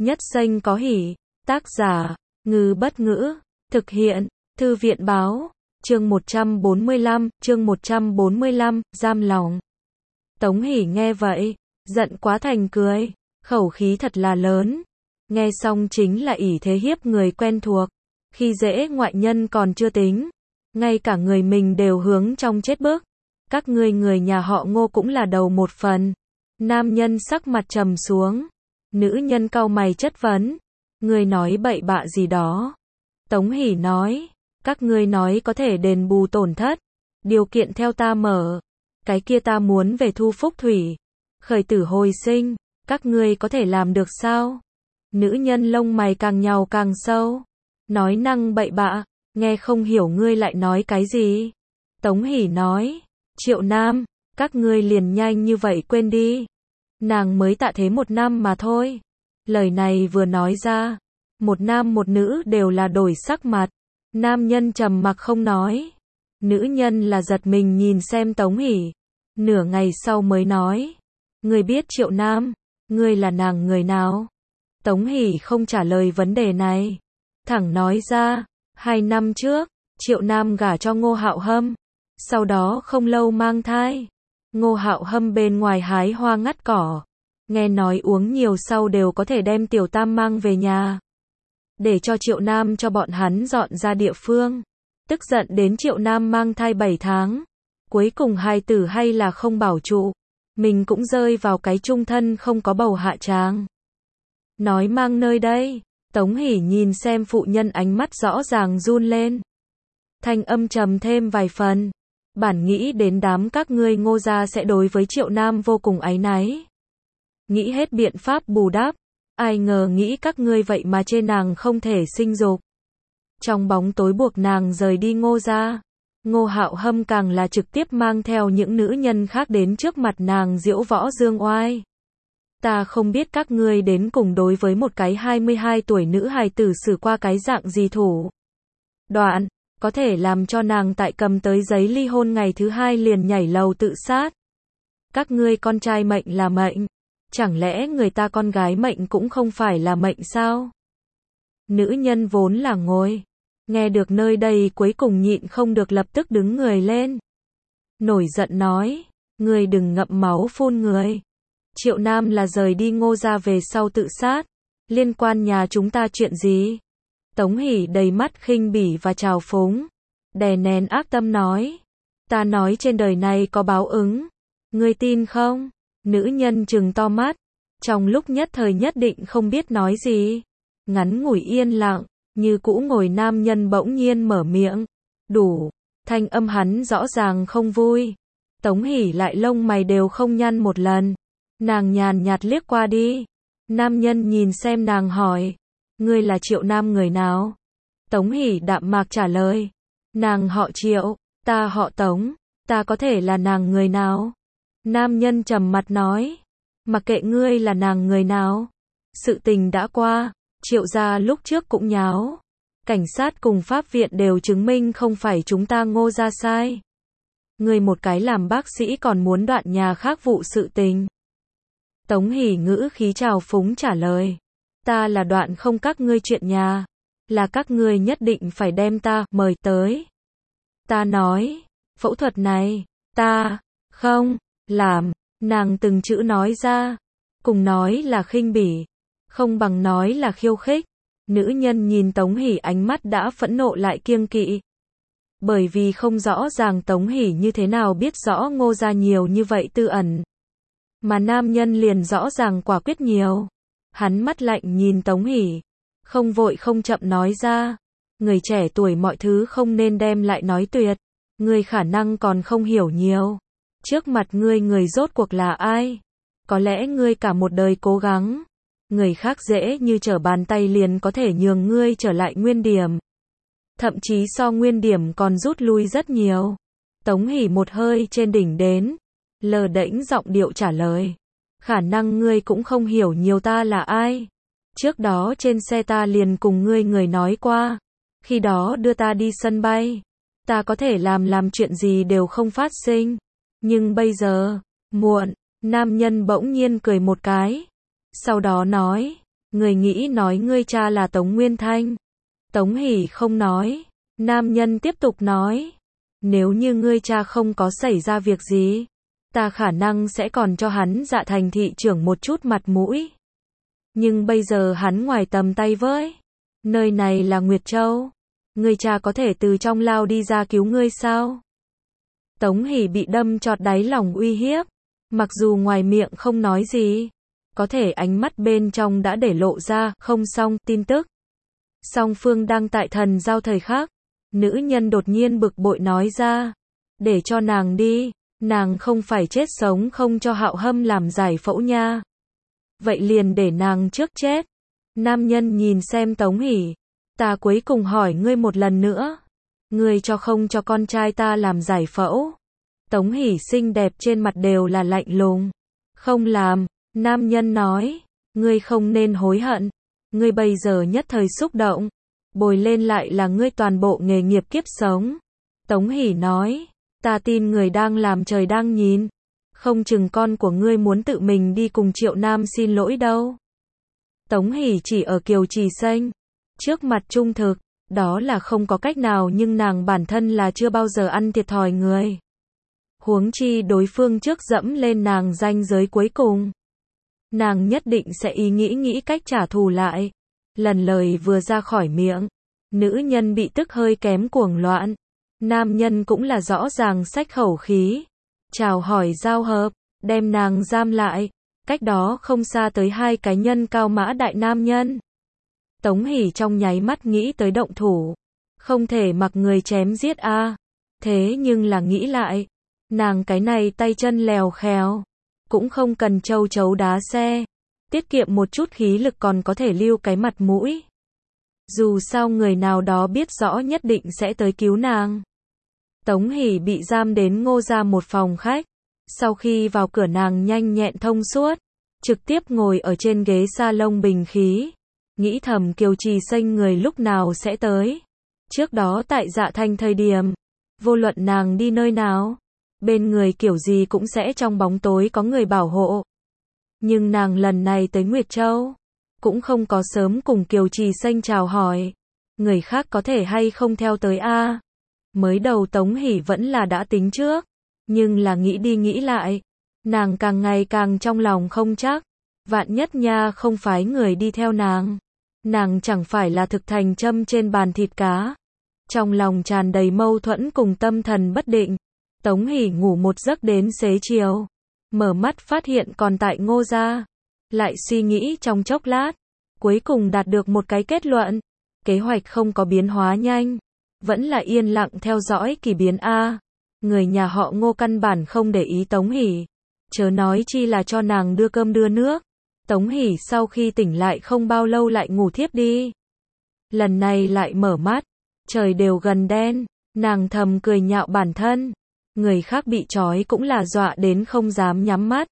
Nhất Xanh có hỉ. Tác giả, Ngư Bất Ngữ. Thực hiện, Thư viện Báo. Chương 145, giam lòng. Tống Hỷ nghe vậy, giận quá thành cười, khẩu khí thật là lớn. Nghe xong chính là ỷ thế hiếp người quen thuộc, khi dễ ngoại nhân còn chưa tính, ngay cả người mình đều hướng trong chết bức. Các ngươi người nhà họ Ngô cũng là đầu một phần. Nam nhân sắc mặt trầm xuống, nữ nhân cau mày chất vấn, ngươi nói bậy bạ gì đó. Tống Hỷ nói, các ngươi nói có thể đền bù tổn thất, điều kiện theo ta mở, cái kia ta muốn về thu phúc thủy, khởi tử hồi sinh, các ngươi có thể làm được sao? Nữ nhân lông mày càng nhàu càng sâu, nói năng bậy bạ, nghe không hiểu ngươi lại nói cái gì. Tống Hỷ nói, Triệu Nam, các ngươi liền nhanh như vậy quên đi. Nàng mới tạ thế 1 năm mà thôi. Lời này vừa nói ra, một nam một nữ đều là đổi sắc mặt. Nam nhân trầm mặc không nói. Nữ nhân là giật mình nhìn xem Tống Hỷ. Nửa ngày sau mới nói, ngươi biết Triệu Nam, ngươi là nàng người nào? Tống Hỷ không trả lời vấn đề này, thẳng nói ra, 2 năm trước, Triệu Nam gả cho Ngô Hạo Hâm, sau đó không lâu mang thai. Ngô Hạo Hâm bên ngoài hái hoa ngắt cỏ, nghe nói uống nhiều sau đều có thể đem Tiểu Tam mang về nhà, để cho Triệu Nam cho bọn hắn dọn ra địa phương. Tức giận đến Triệu Nam mang thai 7 tháng, cuối cùng hài tử hay là không bảo trụ, mình cũng rơi vào cái chung thân không có bầu hạ tràng. Nói mang nơi đây, Tống Hỷ nhìn xem phụ nhân ánh mắt rõ ràng run lên. Thanh âm trầm thêm vài phần, bản nghĩ đến đám các ngươi Ngô gia sẽ đối với Triệu Nam vô cùng áy náy, nghĩ hết biện pháp bù đắp, ai ngờ nghĩ các ngươi vậy mà chê nàng không thể sinh dục, trong bóng tối buộc nàng rời đi Ngô gia. Ngô Hạo Hâm càng là trực tiếp mang theo những nữ nhân khác đến trước mặt nàng diễu võ dương oai. Ta không biết các ngươi đến cùng đối với một cái 22 tuổi nữ hài tử xử qua cái dạng gì thủ đoạn, có thể làm cho nàng tại cầm tới giấy ly hôn ngày thứ 2 liền nhảy lầu tự sát. Các ngươi con trai mệnh là mệnh, chẳng lẽ người ta con gái mệnh cũng không phải là mệnh sao? Nữ nhân vốn là ngồi, nghe được nơi đây cuối cùng nhịn không được lập tức đứng người lên. Nổi giận nói, ngươi đừng ngậm máu phun người. Triệu Nam là rời đi Ngô gia về sau tự sát, liên quan nhà chúng ta chuyện gì? Tống Hỷ đầy mắt khinh bỉ và trào phúng, đè nén ác tâm nói, ta nói trên đời này có báo ứng, ngươi tin không? Nữ nhân trừng to mắt, trong lúc nhất thời nhất định không biết nói gì. Ngắn ngủi yên lặng, như cũ ngồi nam nhân bỗng nhiên mở miệng, đủ, thanh âm hắn rõ ràng không vui. Tống Hỷ lại lông mày đều không nhăn một lần, nàng nhàn nhạt liếc qua đi. Nam nhân nhìn xem nàng hỏi, ngươi là Triệu Nam người nào? Tống Hỷ đạm mạc trả lời, nàng họ Triệu, ta họ Tống, ta có thể là nàng người nào? Nam nhân trầm mặt nói, mặc kệ ngươi là nàng người nào, sự tình đã qua, Triệu gia lúc trước cũng nháo, cảnh sát cùng pháp viện đều chứng minh không phải chúng ta Ngô gia sai. Ngươi một cái làm bác sĩ còn muốn đoạn nhà khác vụ sự tình. Tống Hỷ ngữ khí trào phúng trả lời, ta là đoạn không các ngươi chuyện nhà, là các ngươi nhất định phải đem ta mời tới. Ta nói, phẫu thuật này, ta không làm. Nàng từng chữ nói ra, cùng nói là khinh bỉ, không bằng nói là khiêu khích. Nữ nhân nhìn Tống Hỷ ánh mắt đã phẫn nộ lại kiêng kỵ. Bởi vì không rõ ràng Tống Hỷ như thế nào biết rõ Ngô gia nhiều như vậy tư ẩn. Mà nam nhân liền rõ ràng quả quyết nhiều. Hắn mắt lạnh nhìn Tống Hỷ, không vội không chậm nói ra, người trẻ tuổi mọi thứ không nên đem lại nói tuyệt, người khả năng còn không hiểu nhiều. Trước mặt ngươi người rốt cuộc là ai? Có lẽ ngươi cả một đời cố gắng, người khác dễ như trở bàn tay liền có thể nhường ngươi trở lại nguyên điểm. Thậm chí so nguyên điểm còn rút lui rất nhiều. Tống Hỷ một hơi trên đỉnh đến, lờ đễnh giọng điệu trả lời, khả năng ngươi cũng không hiểu nhiều ta là ai. Trước đó trên xe ta liền cùng ngươi người nói qua, khi đó đưa ta đi sân bay, ta có thể làm chuyện gì đều không phát sinh. Nhưng bây giờ, muộn, nam nhân bỗng nhiên cười một cái. Sau đó nói, Người nghĩ nói ngươi cha là Tống Nguyên Thanh. Tống Hỷ không nói. Nam nhân tiếp tục nói. Nếu như ngươi cha không có xảy ra việc gì, ta khả năng sẽ còn cho hắn Dạ Thành thị trưởng một chút mặt mũi. Nhưng bây giờ hắn ngoài tầm tay với. Nơi này là Nguyệt Châu. Ngươi cha có thể từ trong lao đi ra cứu ngươi sao? Tống Hỷ bị đâm chọt đáy lòng uy hiếp. Mặc dù ngoài miệng không nói gì, có thể ánh mắt bên trong đã để lộ ra, không xong, tin tức. Song phương đang tại thần giao thời khắc. Nữ nhân đột nhiên bực bội nói ra. Để cho nàng đi, nàng không phải chết sống không cho Hạo Hâm làm giải phẫu nha. Vậy liền để nàng trước chết. Nam nhân nhìn xem Tống Hỷ. Ta cuối cùng hỏi ngươi một lần nữa. Ngươi cho không cho con trai ta làm giải phẫu? Tống Hỷ xinh đẹp trên mặt đều là lạnh lùng. Không làm, nam nhân nói. Ngươi không nên hối hận. Ngươi bây giờ nhất thời xúc động. Bồi lên lại là ngươi toàn bộ nghề nghiệp kiếp sống. Tống Hỷ nói. Ta tin người đang làm trời đang nhìn. Không chừng con của ngươi muốn tự mình đi cùng Triệu Nam xin lỗi đâu. Tống Hỷ chỉ ở Kiều Trì Xanh. Trước mặt trung thực, đó là không có cách nào nhưng nàng bản thân là chưa bao giờ ăn thiệt thòi người. Huống chi đối phương trước dẫm lên nàng ranh giới cuối cùng. Nàng nhất định sẽ nghĩ cách trả thù lại. Lần lời vừa ra khỏi miệng, nữ nhân bị tức hơi kém cuồng loạn. Nam nhân cũng là rõ ràng xách khẩu khí. Chào hỏi giao hợp, đem nàng giam lại. Cách đó không xa tới hai cái nhân cao mã đại nam nhân. Tống Hỷ trong nháy mắt nghĩ tới động thủ. Không thể mặc người chém giết a. Thế nhưng là nghĩ lại. Nàng cái này tay chân lèo khéo. Cũng không cần châu chấu đá xe. Tiết kiệm một chút khí lực còn có thể lưu cái mặt mũi. Dù sao người nào đó biết rõ nhất định sẽ tới cứu nàng. Tống Hỷ bị giam đến Ngô gia một phòng khách. Sau khi vào cửa nàng nhanh nhẹn thông suốt. Trực tiếp ngồi ở trên ghế salon bình khí. Nghĩ thầm Kiều Trì Xanh người lúc nào sẽ tới. Trước đó tại Dạ Thành thời điểm, vô luận nàng đi nơi nào, bên người kiểu gì cũng sẽ trong bóng tối có người bảo hộ. Nhưng nàng lần này tới Nguyệt Châu, cũng không có sớm cùng Kiều Trì Xanh chào hỏi. Người khác có thể hay không theo tới a? Mới đầu Tống Hỷ vẫn là đã tính trước, nhưng là nghĩ đi nghĩ lại, nàng càng ngày càng trong lòng không chắc. Vạn nhất nha không phái người đi theo nàng. Nàng chẳng phải là thực thành châm trên bàn thịt cá. Trong lòng tràn đầy mâu thuẫn cùng tâm thần bất định. Tống Hỷ ngủ một giấc đến xế chiều. Mở mắt phát hiện còn tại Ngô gia. Lại suy nghĩ trong chốc lát. Cuối cùng đạt được một cái kết luận. Kế hoạch không có biến hóa nhanh. Vẫn là yên lặng theo dõi kỳ biến A. Người nhà họ Ngô căn bản không để ý Tống Hỷ. Chớ nói chi là cho nàng đưa cơm đưa nước. Tống Hỷ sau khi tỉnh lại không bao lâu lại ngủ thiếp đi. Lần này lại mở mắt. Trời đều gần đen. Nàng thầm cười nhạo bản thân. Người khác bị trói cũng là dọa đến không dám nhắm mắt.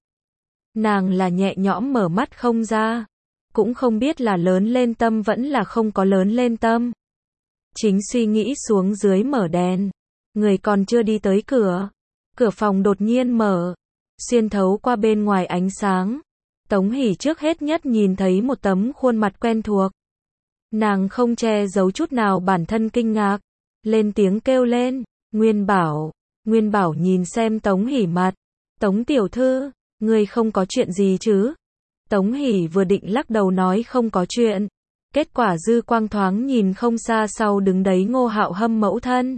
Nàng là nhẹ nhõm mở mắt không ra. Cũng không biết là lớn lên tâm vẫn là không có lớn lên tâm. Chính suy nghĩ xuống dưới mở đèn. Người còn chưa đi tới cửa. Cửa phòng đột nhiên mở. Xuyên thấu qua bên ngoài ánh sáng. Tống Hỷ trước hết nhất nhìn thấy một tấm khuôn mặt quen thuộc. Nàng không che giấu chút nào bản thân kinh ngạc. Lên tiếng kêu lên. Nguyên Bảo. Nguyên Bảo nhìn xem Tống Hỷ mặt. Tống tiểu thư, ngươi không có chuyện gì chứ? Tống Hỷ vừa định lắc đầu nói không có chuyện. Kết quả dư quang thoáng nhìn không xa sau đứng đấy Ngô Hạo Hâm mẫu thân.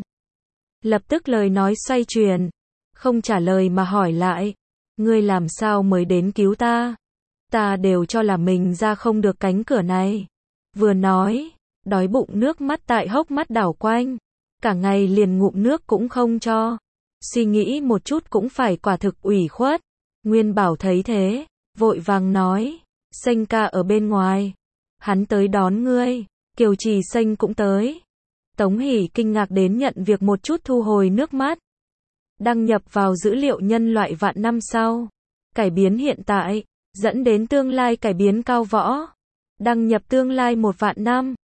Lập tức lời nói xoay chuyển. Không trả lời mà hỏi lại. Ngươi làm sao mới đến cứu ta? Ta đều cho là mình ra không được cánh cửa này. Vừa nói, đói bụng nước mắt tại hốc mắt đảo quanh. Cả ngày liền ngụm nước cũng không cho. Suy nghĩ một chút cũng phải quả thực ủy khuất. Nguyên Bảo thấy thế, vội vàng nói. Xanh ca ở bên ngoài. Hắn tới đón ngươi. Kiều Trì Xanh cũng tới. Tống Hỷ kinh ngạc đến nhận việc một chút thu hồi nước mắt. Đăng nhập vào dữ liệu nhân loại vạn năm sau. Cải biến hiện tại. Dẫn đến tương lai cải biến cao võ. Đăng nhập tương lai 1 vạn năm.